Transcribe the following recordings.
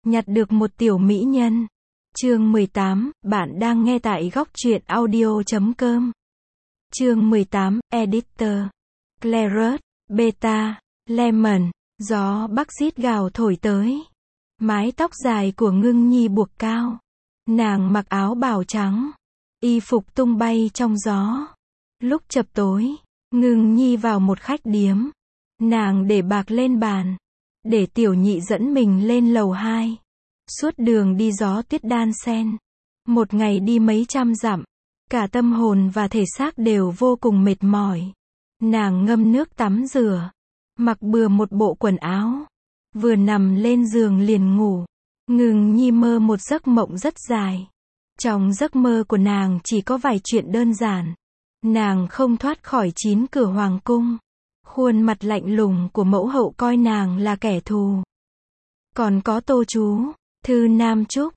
nhặt được một tiểu mỹ nhân. Chương 18, bạn đang nghe tại góc truyện audio.com. Chương 18, Editor. Claret, Beta, Lemon, gió bắc rít gào thổi tới. Mái tóc dài của Ngưng Nhi buộc cao. Nàng mặc áo bào trắng. Y phục tung bay trong gió. Lúc chập tối, Ngưng Nhi vào một khách điếm. Nàng để bạc lên bàn. Để tiểu nhị dẫn mình lên lầu 2. Suốt đường đi gió tuyết đan xen. Một ngày đi mấy trăm dặm. Cả tâm hồn và thể xác đều vô cùng mệt mỏi. Nàng ngâm nước tắm rửa. Mặc bừa một bộ quần áo. Vừa nằm lên giường liền ngủ. Ngưng Nhi mơ một giấc mộng rất dài. Trong giấc mơ của nàng chỉ có vài chuyện đơn giản. Nàng không thoát khỏi 9 cửa hoàng cung. Khuôn mặt lạnh lùng của mẫu hậu coi nàng là kẻ thù. Còn có Tô Chú, Thư Nam Trúc,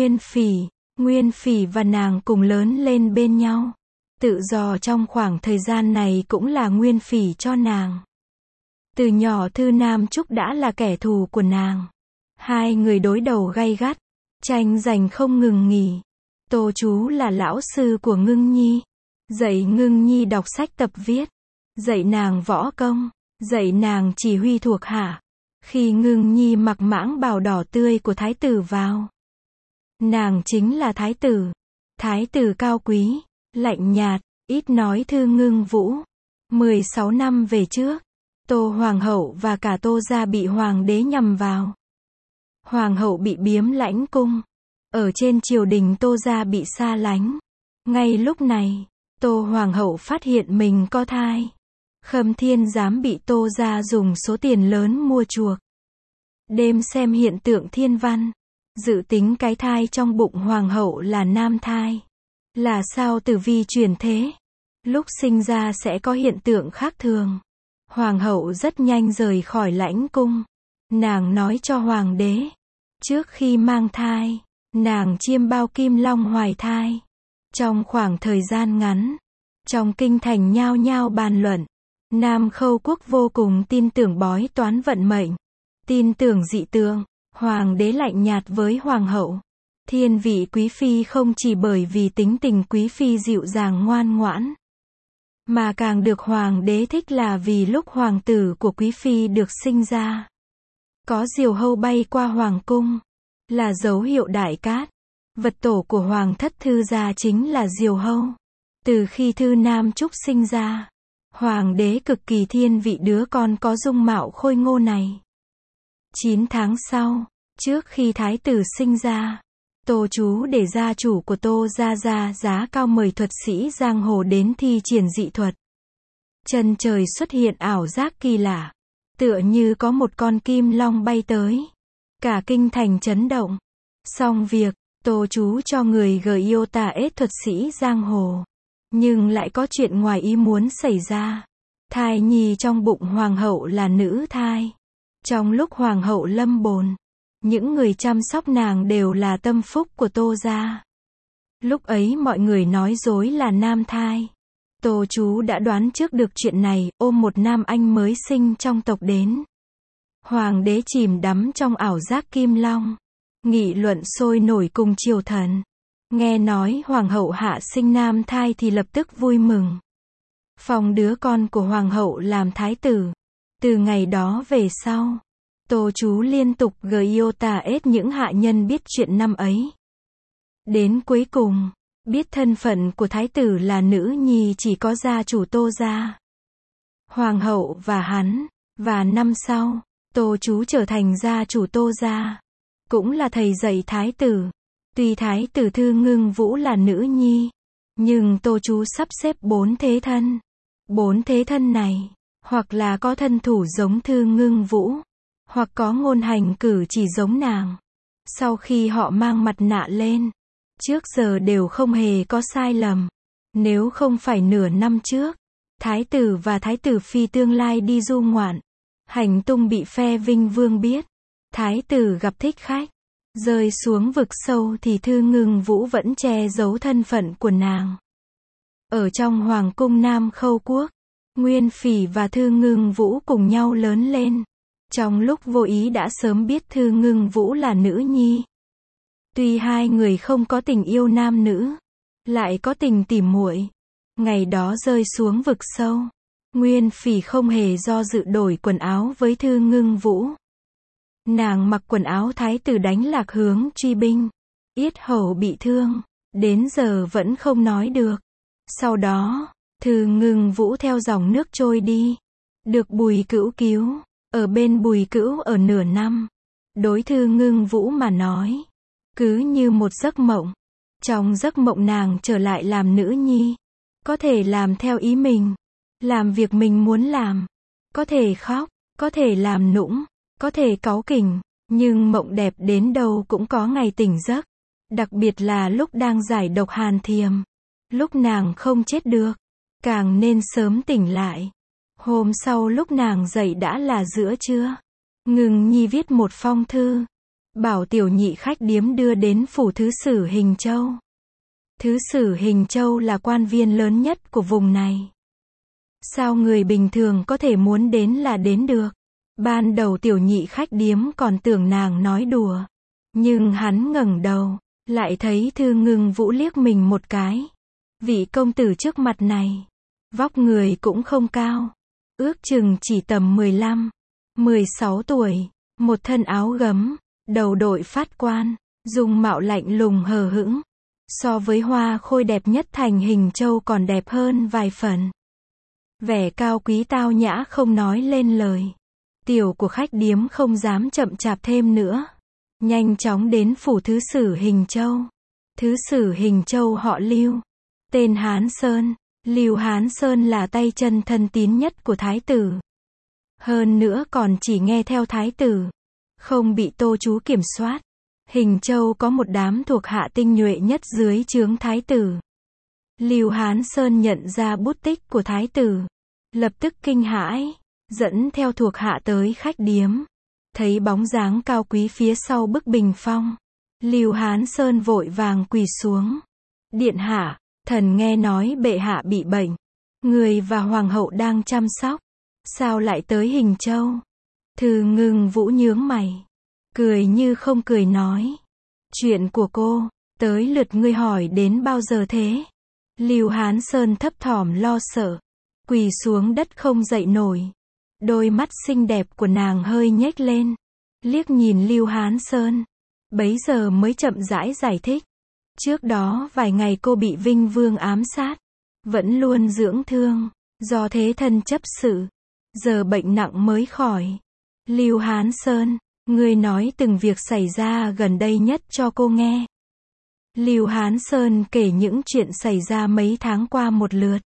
Nguyên Phỉ và nàng cùng lớn lên bên nhau. Tự do trong khoảng thời gian này cũng là Nguyên Phỉ cho nàng. Từ nhỏ Thư Nam Trúc đã là kẻ thù của nàng. Hai người đối đầu gay gắt, tranh giành không ngừng nghỉ. Tô Chú là lão sư của Ngưng Nhi, dạy Ngưng Nhi đọc sách tập viết, dạy nàng võ công, dạy nàng chỉ huy thuộc hạ. Khi Ngưng Nhi mặc mãng bào đỏ tươi của thái tử vào, nàng chính là thái tử cao quý, lạnh nhạt, ít nói. Thư Ngưng Vũ. 16 năm về trước, Tô Hoàng hậu và cả Tô gia bị hoàng đế nhằm vào. Hoàng hậu bị biếm lãnh cung. Ở trên triều đình Tô gia bị xa lánh. Ngay lúc này, Tô Hoàng hậu phát hiện mình có thai. Khâm Thiên Giám bị Tô gia dùng số tiền lớn mua chuộc. Đêm xem hiện tượng thiên văn. Dự tính cái thai trong bụng Hoàng hậu là nam thai. Là sao tử vi chuyển thế. Lúc sinh ra sẽ có hiện tượng khác thường. Hoàng hậu rất nhanh rời khỏi lãnh cung. Nàng nói cho hoàng đế. Trước khi mang thai, nàng chiêm bao kim long hoài thai. Trong khoảng thời gian ngắn, trong kinh thành nhao nhao bàn luận. Nam Khâu quốc vô cùng tin tưởng bói toán vận mệnh. Tin tưởng dị tượng. Hoàng đế lạnh nhạt với hoàng hậu. Thiên vị quý phi không chỉ bởi vì tính tình quý phi dịu dàng ngoan ngoãn, mà càng được hoàng đế thích là vì lúc hoàng tử của quý phi được sinh ra, có diều hâu bay qua hoàng cung, là dấu hiệu đại cát. Vật tổ của hoàng thất Thư gia chính là diều hâu. Từ khi Thư Nam Trúc sinh ra, hoàng đế cực kỳ thiên vị đứa con có dung mạo khôi ngô này. 9 tháng sau, trước khi thái tử sinh ra, Tô Chú để gia chủ của Tô gia giá cao mời thuật sĩ giang hồ đến thi triển dị thuật. Chân trời xuất hiện ảo giác kỳ lạ, tựa như có một con kim long bay tới. Cả kinh thành chấn động. Xong việc, Tô Chú cho người gợi yêu tà ết thuật sĩ giang hồ. Nhưng lại có chuyện ngoài ý muốn xảy ra. Thai nhi trong bụng hoàng hậu là nữ thai. Trong lúc hoàng hậu lâm bồn, những người chăm sóc nàng đều là tâm phúc của Tô gia. Lúc ấy mọi người nói dối là nam thai. Tô Chú đã đoán trước được chuyện này, ôm một nam anh mới sinh trong tộc đến. Hoàng đế chìm đắm trong ảo giác kim long. Nghị luận sôi nổi cùng triều thần. Nghe nói hoàng hậu hạ sinh nam thai thì lập tức vui mừng. Phong đứa con của hoàng hậu làm thái tử. Từ ngày đó về sau, Tô Chú liên tục gợi yêu tà ết những hạ nhân biết chuyện năm ấy. Đến cuối cùng, biết thân phận của thái tử là nữ nhi chỉ có gia chủ Tô gia, hoàng hậu và hắn. Và năm sau, Tô Chú trở thành gia chủ Tô gia, cũng là thầy dạy thái tử. Tuy thái tử Thư Ngưng Vũ là nữ nhi, nhưng Tô Chú sắp xếp 4 thế thân. 4 thế thân này, hoặc là có thân thủ giống Thư Ngưng Vũ, hoặc có ngôn hành cử chỉ giống nàng. Sau khi họ mang mặt nạ lên, trước giờ đều không hề có sai lầm. Nếu không phải nửa năm trước, thái tử và thái tử phi tương lai đi du ngoạn, hành tung bị phe Vinh Vương biết, thái tử gặp thích khách, rơi xuống vực sâu thì Thư Ngưng Vũ vẫn che giấu thân phận của nàng. Ở trong hoàng cung Nam Khâu quốc, Nguyên Phỉ và Thư Ngưng Vũ cùng nhau lớn lên. trong lúc vô ý đã sớm biết Thư Ngưng Vũ là nữ nhi. Tuy hai người không có tình yêu nam nữ, lại có tình tỉ muội. Ngày đó rơi xuống vực sâu, Nguyên Phỉ không hề do dự đổi quần áo với Thư Ngưng Vũ. Nàng mặc quần áo thái tử đánh lạc hướng truy binh, yết hầu bị thương, đến giờ vẫn không nói được. Sau đó, Thư Ngưng Vũ theo dòng nước trôi đi, được Bùi Cữu cứu, ở bên Bùi Cữu ở nửa năm. Đối Thư Ngưng Vũ mà nói, cứ như một giấc mộng. Trong giấc mộng nàng trở lại làm nữ nhi, có thể làm theo ý mình, làm việc mình muốn làm, có thể khóc, có thể làm nũng, có thể cáu kỉnh, nhưng mộng đẹp đến đâu cũng có ngày tỉnh giấc. Đặc biệt là lúc đang giải độc hàn thiềm, lúc nàng không chết được, càng nên sớm tỉnh lại. Hôm sau lúc nàng dậy đã là giữa trưa. Ngưng Nhi viết một phong thư, bảo tiểu nhị khách điếm đưa đến phủ thứ sử Hình Châu. Thứ sử Hình Châu là quan viên lớn nhất của vùng này. Sao người bình thường có thể muốn đến là đến được? Ban đầu tiểu nhị khách điếm còn tưởng nàng nói đùa. Nhưng hắn ngẩng đầu, lại thấy Thư Ngưng Vũ liếc mình một cái. Vị công tử trước mặt này, vóc người cũng không cao, ước chừng chỉ tầm 15, 16 tuổi, một thân áo gấm, đầu đội phát quan, dung mạo lạnh lùng hờ hững. So với Hoa Khôi đẹp nhất thành Hình Châu còn đẹp hơn vài phần. Vẻ cao quý tao nhã không nói lên lời. Tiểu của khách điếm không dám chậm chạp thêm nữa, nhanh chóng đến phủ thứ sử Hình Châu. Thứ sử Hình Châu họ Lưu, tên Hán Sơn. Lưu Hán Sơn là tay chân thân tín nhất của thái tử. Hơn nữa còn chỉ nghe theo thái tử, không bị Tô Chú kiểm soát. Hình Châu có một đám thuộc hạ tinh nhuệ nhất dưới trướng thái tử. Lưu Hán Sơn nhận ra bút tích của thái tử, lập tức kinh hãi, dẫn theo thuộc hạ tới khách điếm. Thấy bóng dáng cao quý phía sau bức bình phong, Lưu Hán Sơn vội vàng quỳ xuống. Điện hạ, thần nghe nói bệ hạ bị bệnh, người và hoàng hậu đang chăm sóc, sao lại tới Hình Châu? Thư Ngưng Vũ nhướng mày, cười như không cười nói, chuyện của cô, tới lượt ngươi hỏi đến bao giờ thế? Lưu Hán Sơn thấp thỏm lo sợ, quỳ xuống đất không dậy nổi. Đôi mắt xinh đẹp của nàng hơi nhếch lên, liếc nhìn Lưu Hán Sơn, bấy giờ mới chậm rãi giải thích. Trước đó vài ngày cô bị Vinh Vương ám sát, vẫn luôn dưỡng thương, do thế thân chấp sự, giờ bệnh nặng mới khỏi. Lưu Hán Sơn, ngươi nói từng việc xảy ra gần đây nhất cho cô nghe. Lưu Hán Sơn kể những chuyện xảy ra mấy tháng qua một lượt.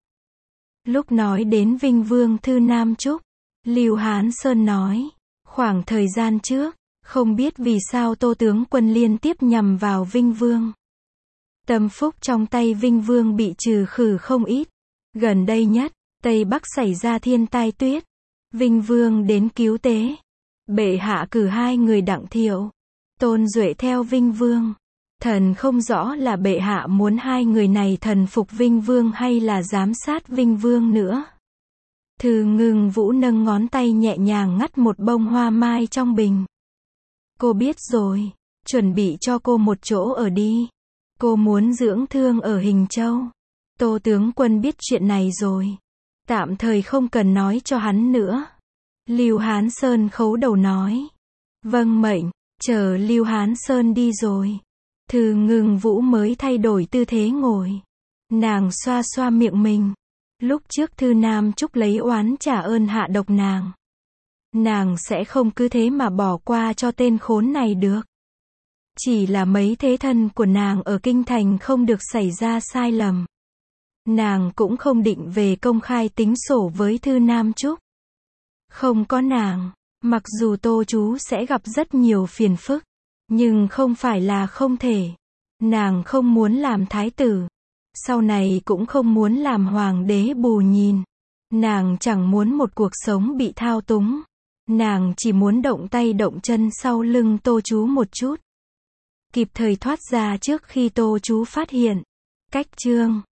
Lúc nói đến Vinh Vương Thư Nam Trúc, Lưu Hán Sơn nói, khoảng thời gian trước, không biết vì sao Tô tướng quân liên tiếp nhằm vào Vinh Vương. Tâm phúc trong tay Vinh Vương bị trừ khử không ít. Gần đây nhất, Tây Bắc xảy ra thiên tai tuyết. Vinh Vương đến cứu tế. Bệ hạ cử 2 người Đặng Thiệu, Tôn Duệ theo Vinh Vương. Thần không rõ là bệ hạ muốn 2 người này thần phục Vinh Vương hay là giám sát Vinh Vương nữa. Thư Ngưng Vũ nâng ngón tay nhẹ nhàng ngắt một bông hoa mai trong bình. Cô biết rồi, chuẩn bị cho cô một chỗ ở đi. Cô muốn dưỡng thương ở Hình Châu. Tô tướng quân biết chuyện này rồi, tạm thời không cần nói cho hắn nữa. Lưu Hán Sơn khấu đầu nói, vâng mệnh. Chờ Lưu Hán Sơn đi rồi, Thư Ngưng Vũ mới thay đổi tư thế ngồi. Nàng xoa xoa miệng mình. Lúc trước Thư Nam Trúc lấy oán trả ơn hạ độc nàng. Nàng sẽ không cứ thế mà bỏ qua cho tên khốn này được. Chỉ là mấy thế thân của nàng ở kinh thành không được xảy ra sai lầm. Nàng cũng không định về công khai tính sổ với Thư Nam Trúc. Không có nàng, mặc dù Tô Chú sẽ gặp rất nhiều phiền phức, nhưng không phải là không thể. Nàng không muốn làm thái tử, sau này cũng không muốn làm hoàng đế bù nhìn. Nàng chẳng muốn một cuộc sống bị thao túng. Nàng chỉ muốn động tay động chân sau lưng Tô Chú một chút, kịp thời thoát ra trước khi Tô Chú phát hiện. Cách chương